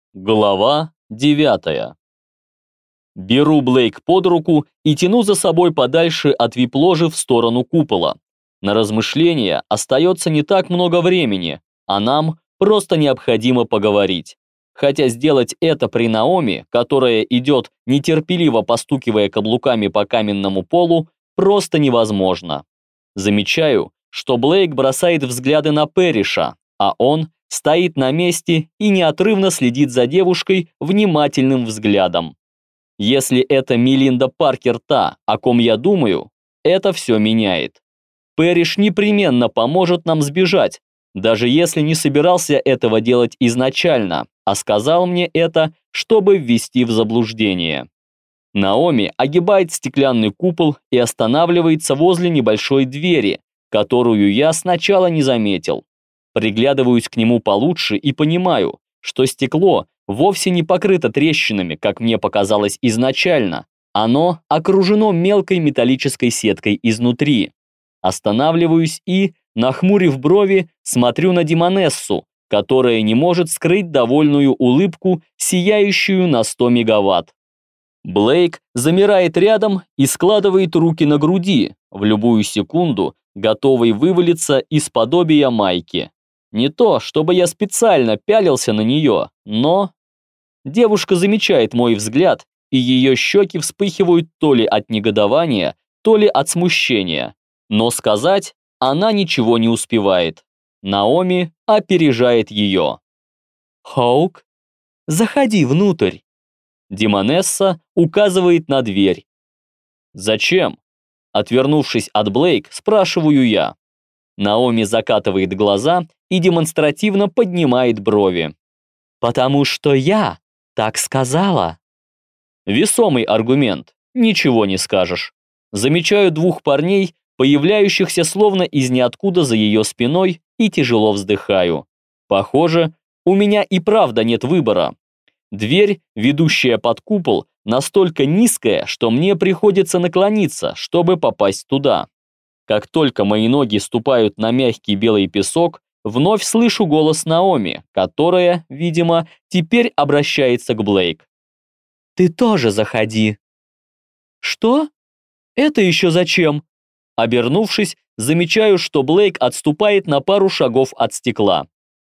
Глава 9. Беру Блейк под руку и тяну за собой подальше от вип-ложи в сторону купола. На размышления остается не так много времени, а нам просто необходимо поговорить. Хотя сделать это при Наоми, которая идет, нетерпеливо постукивая каблуками по каменному полу, просто невозможно. Замечаю, что Блейк бросает взгляды на Перриша, а он стоит на месте и неотрывно следит за девушкой внимательным взглядом. Если это Мелинда Паркер та, о ком я думаю, это все меняет. Перриш непременно поможет нам сбежать, даже если не собирался этого делать изначально, а сказал мне это, чтобы ввести в заблуждение. Наоми огибает стеклянный купол и останавливается возле небольшой двери, которую я сначала не заметил. Приглядываюсь к нему получше и понимаю, что стекло вовсе не покрыто трещинами, как мне показалось изначально. Оно окружено мелкой металлической сеткой изнутри. Останавливаюсь и, нахмурив брови, смотрю на Демонессу, которая не может скрыть довольную улыбку, сияющую на 100 мегаватт. Блейк замирает рядом и складывает руки на груди, в любую секунду готовый вывалиться из подобия майки. Не то, чтобы я специально пялился на нее, но... Девушка замечает мой взгляд, и ее щеки вспыхивают то ли от негодования, то ли от смущения. Но сказать она ничего не успевает. Наоми опережает ее. «Хоук, заходи внутрь!» Демонесса указывает на дверь. «Зачем?» Отвернувшись от Блейк, спрашиваю я. Наоми закатывает глаза и демонстративно поднимает брови. «Потому что я так сказала». Весомый аргумент, ничего не скажешь. Замечаю двух парней, появляющихся словно из ниоткуда за ее спиной, и тяжело вздыхаю. Похоже, у меня и правда нет выбора. Дверь, ведущая под купол, настолько низкая, что мне приходится наклониться, чтобы попасть туда. Как только мои ноги ступают на мягкий белый песок, вновь слышу голос Наоми, которая, видимо, теперь обращается к Блейк. «Ты тоже заходи». «Что? Это еще зачем?» Обернувшись, замечаю, что Блейк отступает на пару шагов от стекла.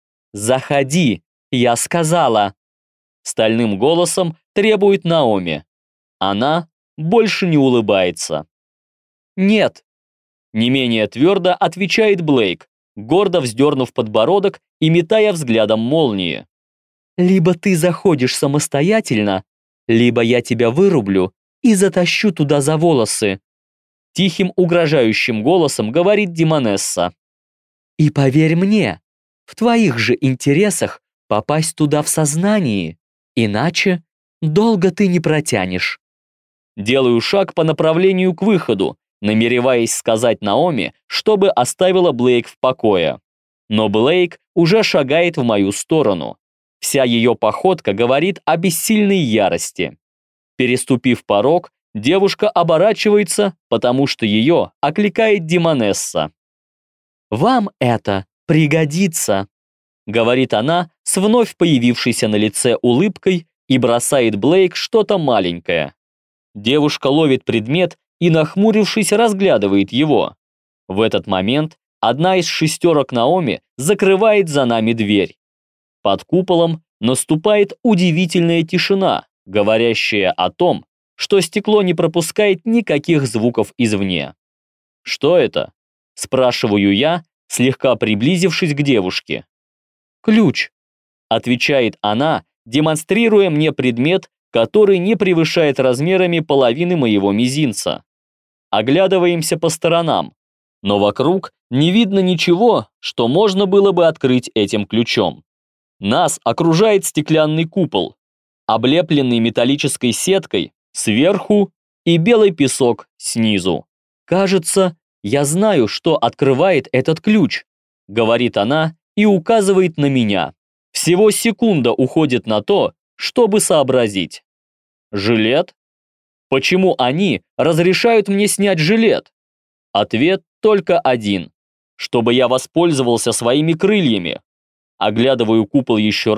«Заходи, я сказала!» Стальным голосом требует Наоми. Она больше не улыбается. «Нет!» Не менее твердо отвечает Блейк, гордо вздернув подбородок и метая взглядом молнии. «Либо ты заходишь самостоятельно, либо я тебя вырублю и затащу туда за волосы», тихим угрожающим голосом говорит Демонесса. «И поверь мне, в твоих же интересах попасть туда в сознании, иначе долго ты не протянешь». Делаю шаг по направлению к выходу, намереваясь сказать Наоми, чтобы оставила Блейк в покое. Но Блейк уже шагает в мою сторону. Вся ее походка говорит о бессильной ярости. Переступив порог, девушка оборачивается, потому что ее окликает Демонесса. «Вам это пригодится», — говорит она с вновь появившейся на лице улыбкой и бросает Блейк что-то маленькое. Девушка ловит предмет и, нахмурившись, разглядывает его. В этот момент одна из шестерок Наоми закрывает за нами дверь. Под куполом наступает удивительная тишина, говорящая о том, что стекло не пропускает никаких звуков извне. «Что это?» – спрашиваю я, слегка приблизившись к девушке. «Ключ», – отвечает она, демонстрируя мне предмет, который не превышает размерами половины моего мизинца. Оглядываемся по сторонам, но вокруг не видно ничего, что можно было бы открыть этим ключом. Нас окружает стеклянный купол, облепленный металлической сеткой сверху и белый песок снизу. «Кажется, я знаю, что открывает этот ключ», — говорит она и указывает на меня. Всего секунда уходит на то, чтобы сообразить. «Жилет? Почему они разрешают мне снять жилет?» Ответ только один. Чтобы я воспользовался своими крыльями. Оглядываю купол еще раз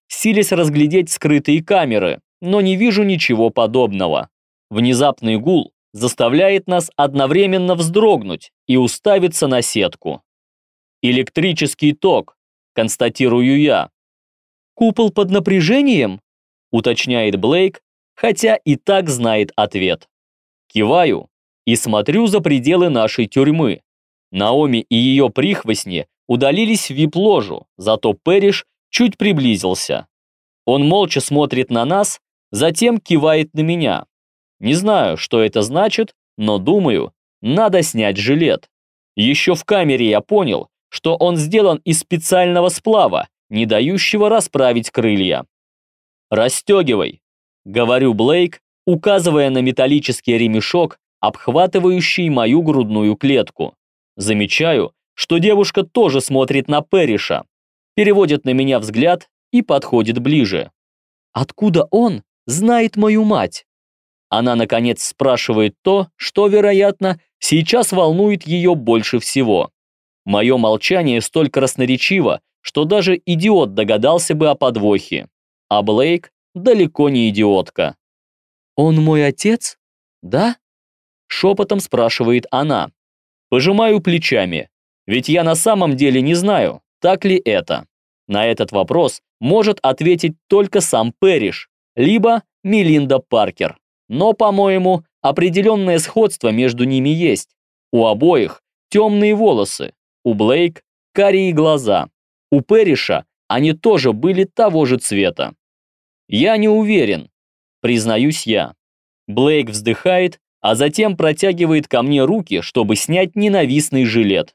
силясь разглядеть скрытые камеры, но не вижу ничего подобного. Внезапный гул заставляет нас одновременно вздрогнуть и уставиться на сетку. «Электрический ток», констатирую я. «Купол под напряжением?» уточняет Блейк, хотя и так знает ответ. Киваю и смотрю за пределы нашей тюрьмы. Наоми и ее прихвостни удалились в вип-ложу, зато Пэриш чуть приблизился. Он молча смотрит на нас, затем кивает на меня. Не знаю, что это значит, но думаю, надо снять жилет. Еще в камере я понял, что он сделан из специального сплава, не дающего расправить крылья. «Расстегивай», — говорю Блейк, указывая на металлический ремешок, обхватывающий мою грудную клетку. Замечаю, что девушка тоже смотрит на Пэриша, переводит на меня взгляд и подходит ближе. «Откуда он знает мою мать?» Она, наконец, спрашивает то, что, вероятно, сейчас волнует ее больше всего. Мое молчание столь красноречиво, что даже идиот догадался бы о подвохе. А Блейк далеко не идиотка. «Он мой отец? Да?» Шепотом спрашивает она. Пожимаю плечами, ведь я на самом деле не знаю, так ли это. На этот вопрос может ответить только сам Пэриш, либо Мелинда Паркер. Но, по-моему, определенное сходство между ними есть. У обоих темные волосы, у Блейк карие глаза. У Пэриша они тоже были того же цвета. Я не уверен, признаюсь я. Блейк вздыхает, а затем протягивает ко мне руки, чтобы снять ненавистный жилет.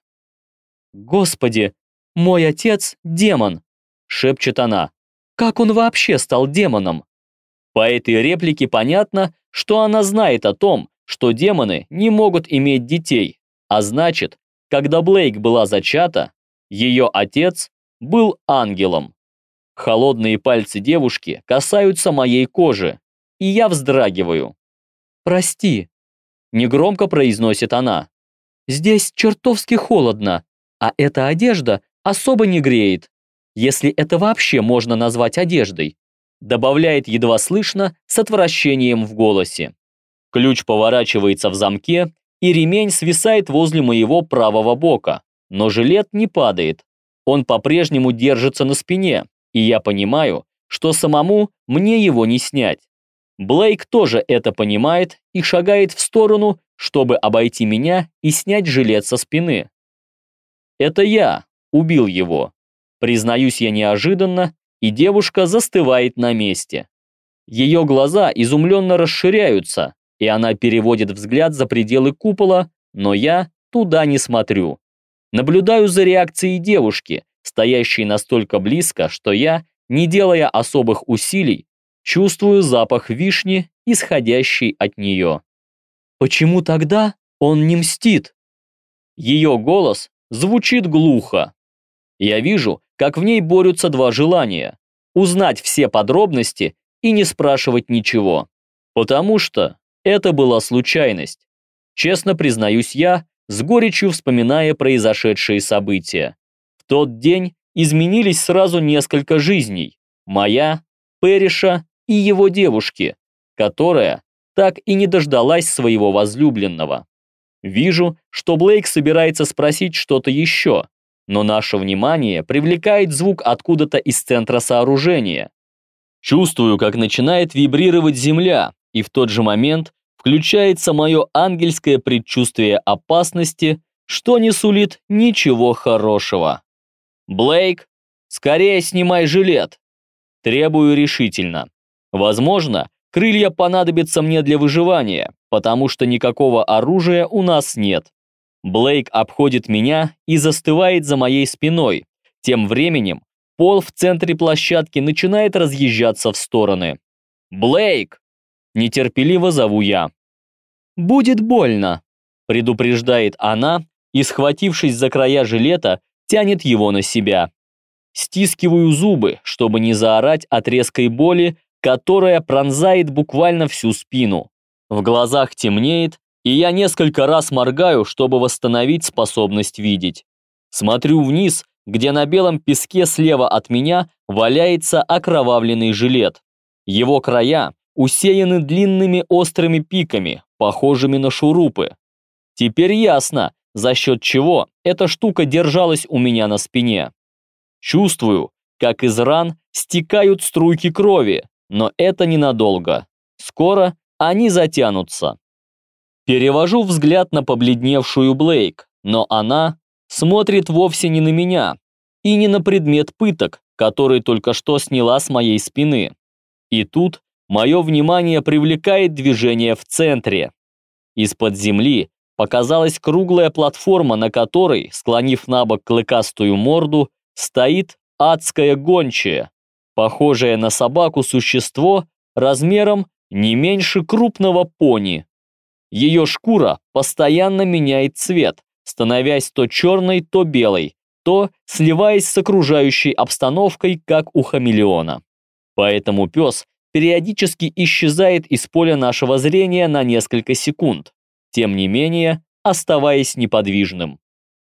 «Господи, мой отец – демон!» – шепчет она. «Как он вообще стал демоном?» По этой реплике понятно, что она знает о том, что демоны не могут иметь детей, а значит, когда Блейк была зачата, ее отец был ангелом. Холодные пальцы девушки касаются моей кожи, и я вздрагиваю. «Прости», – негромко произносит она. «Здесь чертовски холодно, а эта одежда особо не греет, если это вообще можно назвать одеждой», добавляет едва слышно с отвращением в голосе. Ключ поворачивается в замке, и ремень свисает возле моего правого бока, но жилет не падает. Он по-прежнему держится на спине, и я понимаю, что самому мне его не снять. Блейк тоже это понимает и шагает в сторону, чтобы обойти меня и снять жилет со спины. Это я убил его. Признаюсь я неожиданно, и девушка застывает на месте. Ее глаза изумленно расширяются, и она переводит взгляд за пределы купола, но я туда не смотрю. Наблюдаю за реакцией девушки, стоящей настолько близко, что я, не делая особых усилий, чувствую запах вишни, исходящий от нее. «Почему тогда он не мстит?» Ее голос звучит глухо. Я вижу, как в ней борются два желания – узнать все подробности и не спрашивать ничего. Потому что это была случайность. Честно признаюсь я, с горечью вспоминая произошедшие события. В тот день изменились сразу несколько жизней. Моя, Пэриша и его девушки, которая так и не дождалась своего возлюбленного. Вижу, что Блейк собирается спросить что-то еще, но наше внимание привлекает звук откуда-то из центра сооружения. Чувствую, как начинает вибрировать земля, и в тот же момент включается мое ангельское предчувствие опасности, что не сулит ничего хорошего. «Блейк, скорее снимай жилет!» Требую решительно. Возможно, крылья понадобятся мне для выживания, потому что никакого оружия у нас нет. Блейк обходит меня и застывает за моей спиной. Тем временем пол в центре площадки начинает разъезжаться в стороны. «Блейк!» – нетерпеливо зову я. «Будет больно», – предупреждает она и, схватившись за края жилета, тянет его на себя. Стискиваю зубы, чтобы не заорать от резкой боли, которая пронзает буквально всю спину. В глазах темнеет, и я несколько раз моргаю, чтобы восстановить способность видеть. Смотрю вниз где на белом песке слева от меня валяется окровавленный жилет. Его края усеяны длинными острыми пиками, похожими на шурупы. Теперь ясно, за счет чего эта штука держалась у меня на спине. Чувствую, как из ран стекают струйки крови, но это ненадолго. Скоро они затянутся. Перевожу взгляд на побледневшую Блейк, но она смотрит вовсе не на меня и не на предмет пыток, который только что сняла с моей спины. И тут мое внимание привлекает движение в центре. Из-под земли показалась круглая платформа, на которой, склонив на бок клыкастую морду, стоит адская гончая, похожее на собаку существо размером не меньше крупного пони. Ее шкура постоянно меняет цвет, становясь то черной, то белой, то сливаясь с окружающей обстановкой, как у хамелеона. Поэтому пес периодически исчезает из поля нашего зрения на несколько секунд, тем не менее оставаясь неподвижным.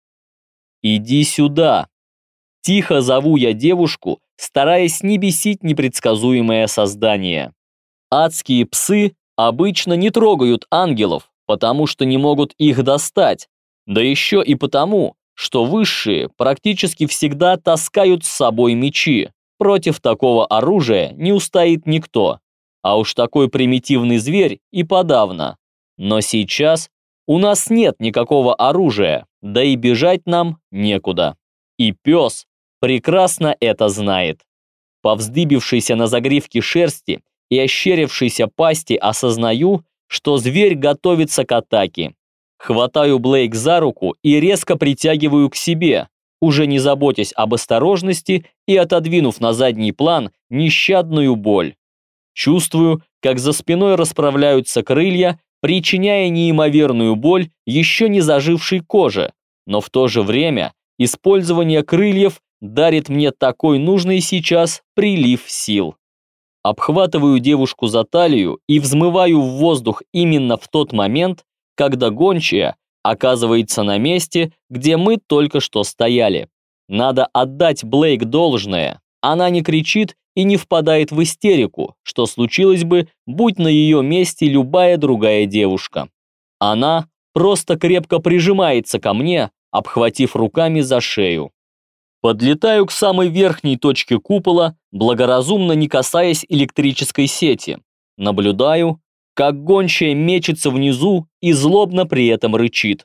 «Иди сюда!» Тихо зову я девушку, стараясь не бесить непредсказуемое создание. Адские псы обычно не трогают ангелов, потому что не могут их достать, да еще и потому, что высшие практически всегда таскают с собой мечи. Против такого оружия не устоит никто, а уж такой примитивный зверь и подавно. Но сейчас у нас нет никакого оружия, да и бежать нам некуда. И пес прекрасно это знает. По вздыбившейся на загривке шерсти и ощерившейся пасти осознаю, что зверь готовится к атаке. Хватаю Блейк за руку и резко притягиваю к себе, уже не заботясь об осторожности и отодвинув на задний план нещадную боль. Чувствую, как за спиной расправляются крылья, причиняя неимоверную боль еще не зажившей коже, но в то же время использование крыльев дарит мне такой нужный сейчас прилив сил. Обхватываю девушку за талию и взмываю в воздух именно в тот момент, когда гончая оказывается на месте, где мы только что стояли. Надо отдать Блейк должное. Она не кричит и не впадает в истерику, что случилось бы, будь на ее месте любая другая девушка. Она просто крепко прижимается ко мне, обхватив руками за шею. Подлетаю к самой верхней точке купола, благоразумно не касаясь электрической сети. Наблюдаю, как гончая мечется внизу и злобно при этом рычит.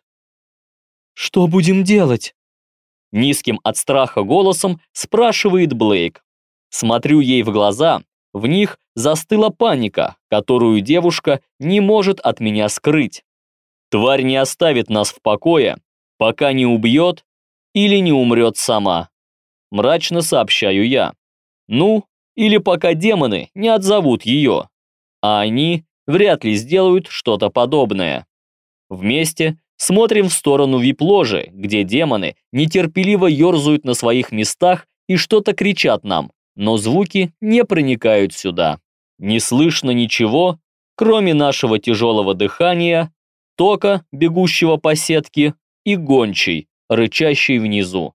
«Что будем делать?» Низким от страха голосом спрашивает Блейк. Смотрю ей в глаза, в них застыла паника, которую девушка не может от меня скрыть. Тварь не оставит нас в покое, пока не убьет или не умрет сама. Мрачно сообщаю я. Ну, или пока демоны не отзовут ее. А они вряд ли сделают что-то подобное. Вместе смотрим в сторону вип-ложи, где демоны нетерпеливо ерзают на своих местах и что-то кричат нам, но звуки не проникают сюда. Не слышно ничего, кроме нашего тяжелого дыхания, тока, бегущего по сетке, и гончей, рычащей внизу.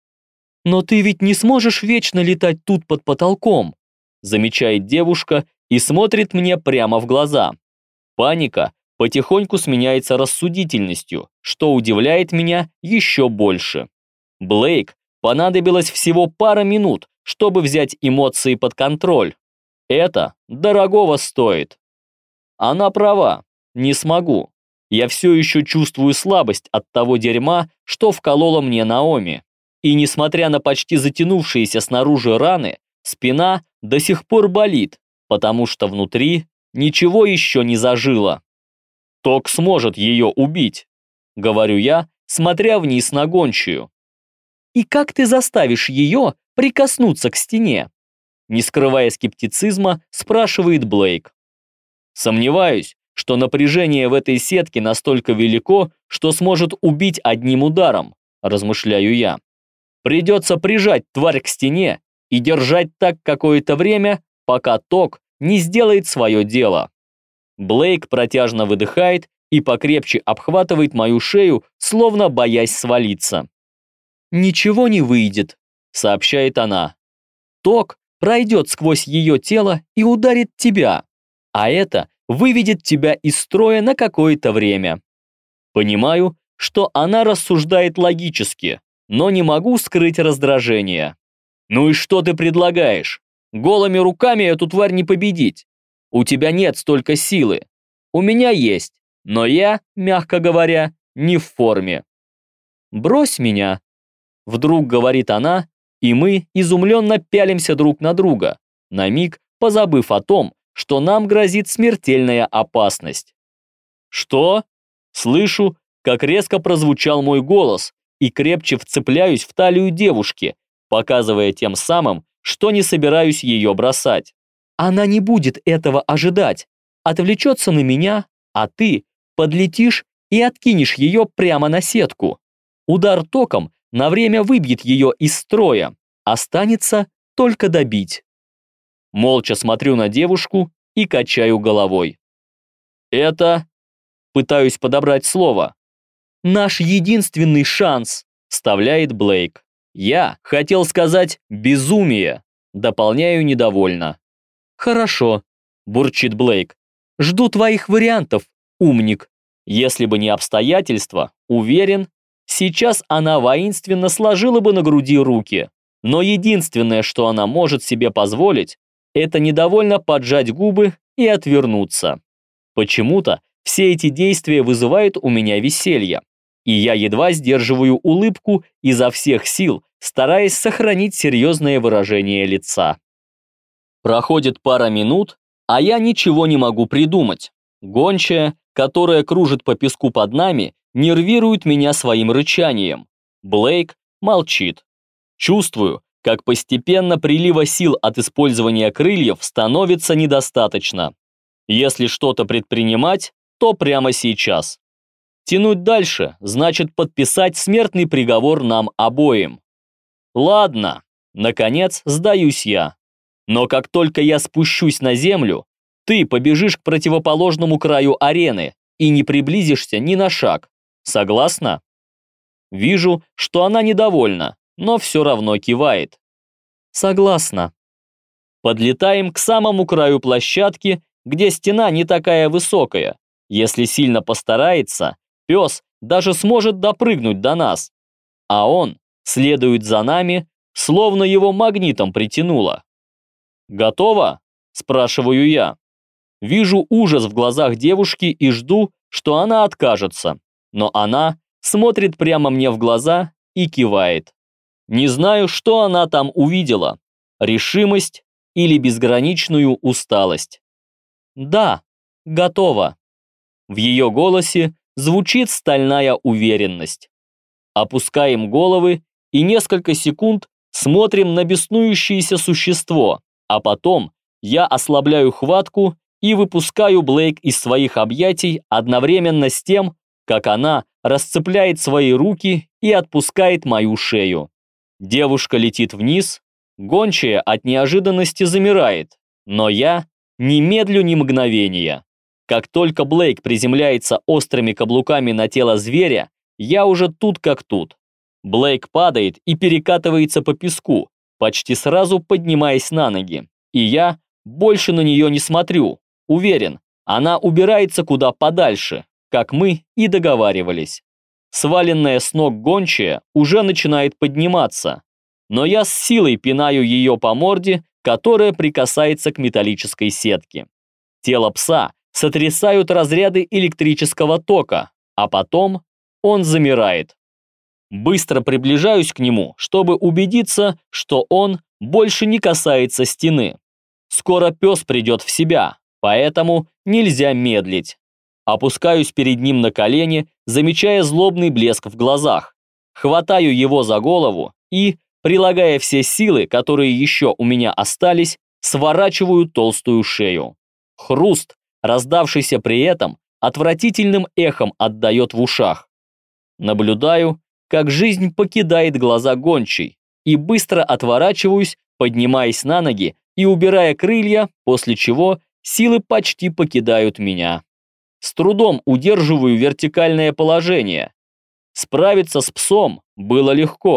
«Но ты ведь не сможешь вечно летать тут под потолком», замечает девушка и смотрит мне прямо в глаза. Паника потихоньку сменяется рассудительностью, что удивляет меня еще больше. Блейк понадобилось всего пара минут, чтобы взять эмоции под контроль. Это дорогого стоит. Она права, не смогу. Я все еще чувствую слабость от того дерьма, что вколола мне Наоми. И несмотря на почти затянувшиеся снаружи раны, спина до сих пор болит, потому что внутри ничего еще не зажило. Ток сможет ее убить, говорю я, смотря вниз на гончую. И как ты заставишь ее прикоснуться к стене? Не скрывая скептицизма, спрашивает Блейк. Сомневаюсь, что напряжение в этой сетке настолько велико, что сможет убить одним ударом, размышляю я. Придется прижать тварь к стене и держать так какое-то время, пока ток не сделает свое дело. Блейк протяжно выдыхает и покрепче обхватывает мою шею, словно боясь свалиться. «Ничего не выйдет», — сообщает она. «Ток пройдет сквозь ее тело и ударит тебя, а это выведет тебя из строя на какое-то время». Понимаю, что она рассуждает логически, но не могу скрыть раздражение. «Ну и что ты предлагаешь? Голыми руками эту тварь не победить. У тебя нет столько силы. У меня есть, но я, мягко говоря, не в форме». «Брось меня», — вдруг говорит она, и мы изумленно пялимся друг на друга, на миг позабыв о том, что нам грозит смертельная опасность. «Что?» Слышу, как резко прозвучал мой голос, и крепче вцепляюсь в талию девушки, показывая тем самым, что не собираюсь ее бросать. «Она не будет этого ожидать, отвлечется на меня, а ты подлетишь и откинешь ее прямо на сетку. Удар током на время выбьет ее из строя, останется только добить». Молча смотрю на девушку и качаю головой. «Это...» Пытаюсь подобрать слово. «Наш единственный шанс», — вставляет Блейк. «Я хотел сказать безумие», — дополняю недовольно. «Хорошо», — бурчит Блейк. «Жду твоих вариантов, умник». Если бы не обстоятельства, уверен, сейчас она воинственно сложила бы на груди руки. Но единственное, что она может себе позволить, это недовольно поджать губы и отвернуться. Почему-то все эти действия вызывают у меня веселье, и я едва сдерживаю улыбку изо всех сил, стараясь сохранить серьезное выражение лица. Проходит пара минут, а я ничего не могу придумать. Гончая, которая кружит по песку под нами, нервирует меня своим рычанием. Блейк молчит. Чувствую, как постепенно прилива сил от использования крыльев становится недостаточно. Если что-то предпринимать, то прямо сейчас. Тянуть дальше значит подписать смертный приговор нам обоим. Ладно, наконец сдаюсь я. Но как только я спущусь на землю, ты побежишь к противоположному краю арены и не приблизишься ни на шаг. Согласна? Вижу, что она недовольна, но все равно кивает. Согласна. Подлетаем к самому краю площадки, где стена не такая высокая. Если сильно постарается, пес даже сможет допрыгнуть до нас. А он следует за нами, словно его магнитом притянуло. «Готово?» – спрашиваю я. Вижу ужас в глазах девушки и жду, что она откажется. Но она смотрит прямо мне в глаза и кивает. Не знаю, что она там увидела. Решимость или безграничную усталость. «Да, готово». В ее голосе звучит стальная уверенность. Опускаем головы и несколько секунд смотрим на беснующееся существо, а потом я ослабляю хватку и выпускаю Блейк из своих объятий одновременно с тем, как она расцепляет свои руки и отпускает мою шею. Девушка летит вниз, гончая от неожиданности замирает, но я не медлю ни мгновения. Как только Блейк приземляется острыми каблуками на тело зверя, я уже тут как тут. Блейк падает и перекатывается по песку, почти сразу поднимаясь на ноги. И я больше на нее не смотрю. Уверен, она убирается куда подальше, как мы и договаривались. Сваленная с ног гончая уже начинает подниматься, но я с силой пинаю ее по морде, которая прикасается к металлической сетке. Тело пса сотрясают разряды электрического тока, а потом он замирает. Быстро приближаюсь к нему, чтобы убедиться, что он больше не касается стены. Скоро пес придет в себя, поэтому нельзя медлить. Опускаюсь перед ним на колени, замечая злобный блеск в глазах. Хватаю его за голову и, прилагая все силы, которые еще у меня остались, сворачиваю толстую шею. Хруст, раздавшийся при этом, отвратительным эхом отдает в ушах. Наблюдаю, как жизнь покидает глаза гончей, и быстро отворачиваюсь, поднимаясь на ноги и убирая крылья, после чего силы почти покидают меня. С трудом удерживаю вертикальное положение. Справиться с псом было легко,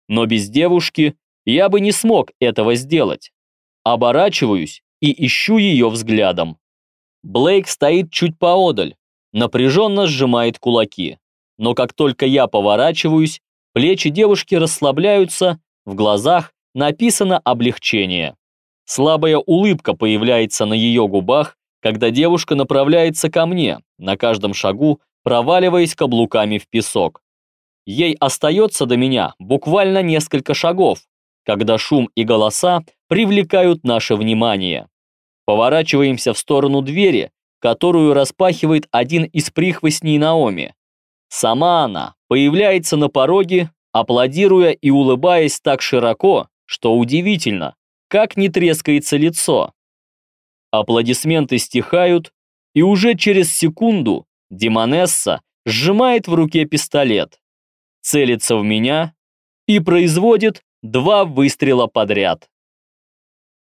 Но без девушки я бы не смог этого сделать. Оборачиваюсь и ищу ее взглядом. Блейк стоит чуть поодаль, напряженно сжимает кулаки. Но как только я поворачиваюсь, плечи девушки расслабляются, в глазах написано облегчение. Слабая улыбка появляется на ее губах, когда девушка направляется ко мне, на каждом шагу проваливаясь каблуками в песок. Ей остается до меня буквально несколько шагов, когда шум и голоса привлекают наше внимание. Поворачиваемся в сторону двери, которую распахивает один из прихвостней Наоми. Сама она появляется на пороге, аплодируя и улыбаясь так широко, что удивительно, как не трескается лицо. Аплодисменты стихают, и уже через секунду Демонесса сжимает в руке пистолет, целится в меня и производит 2 выстрела подряд.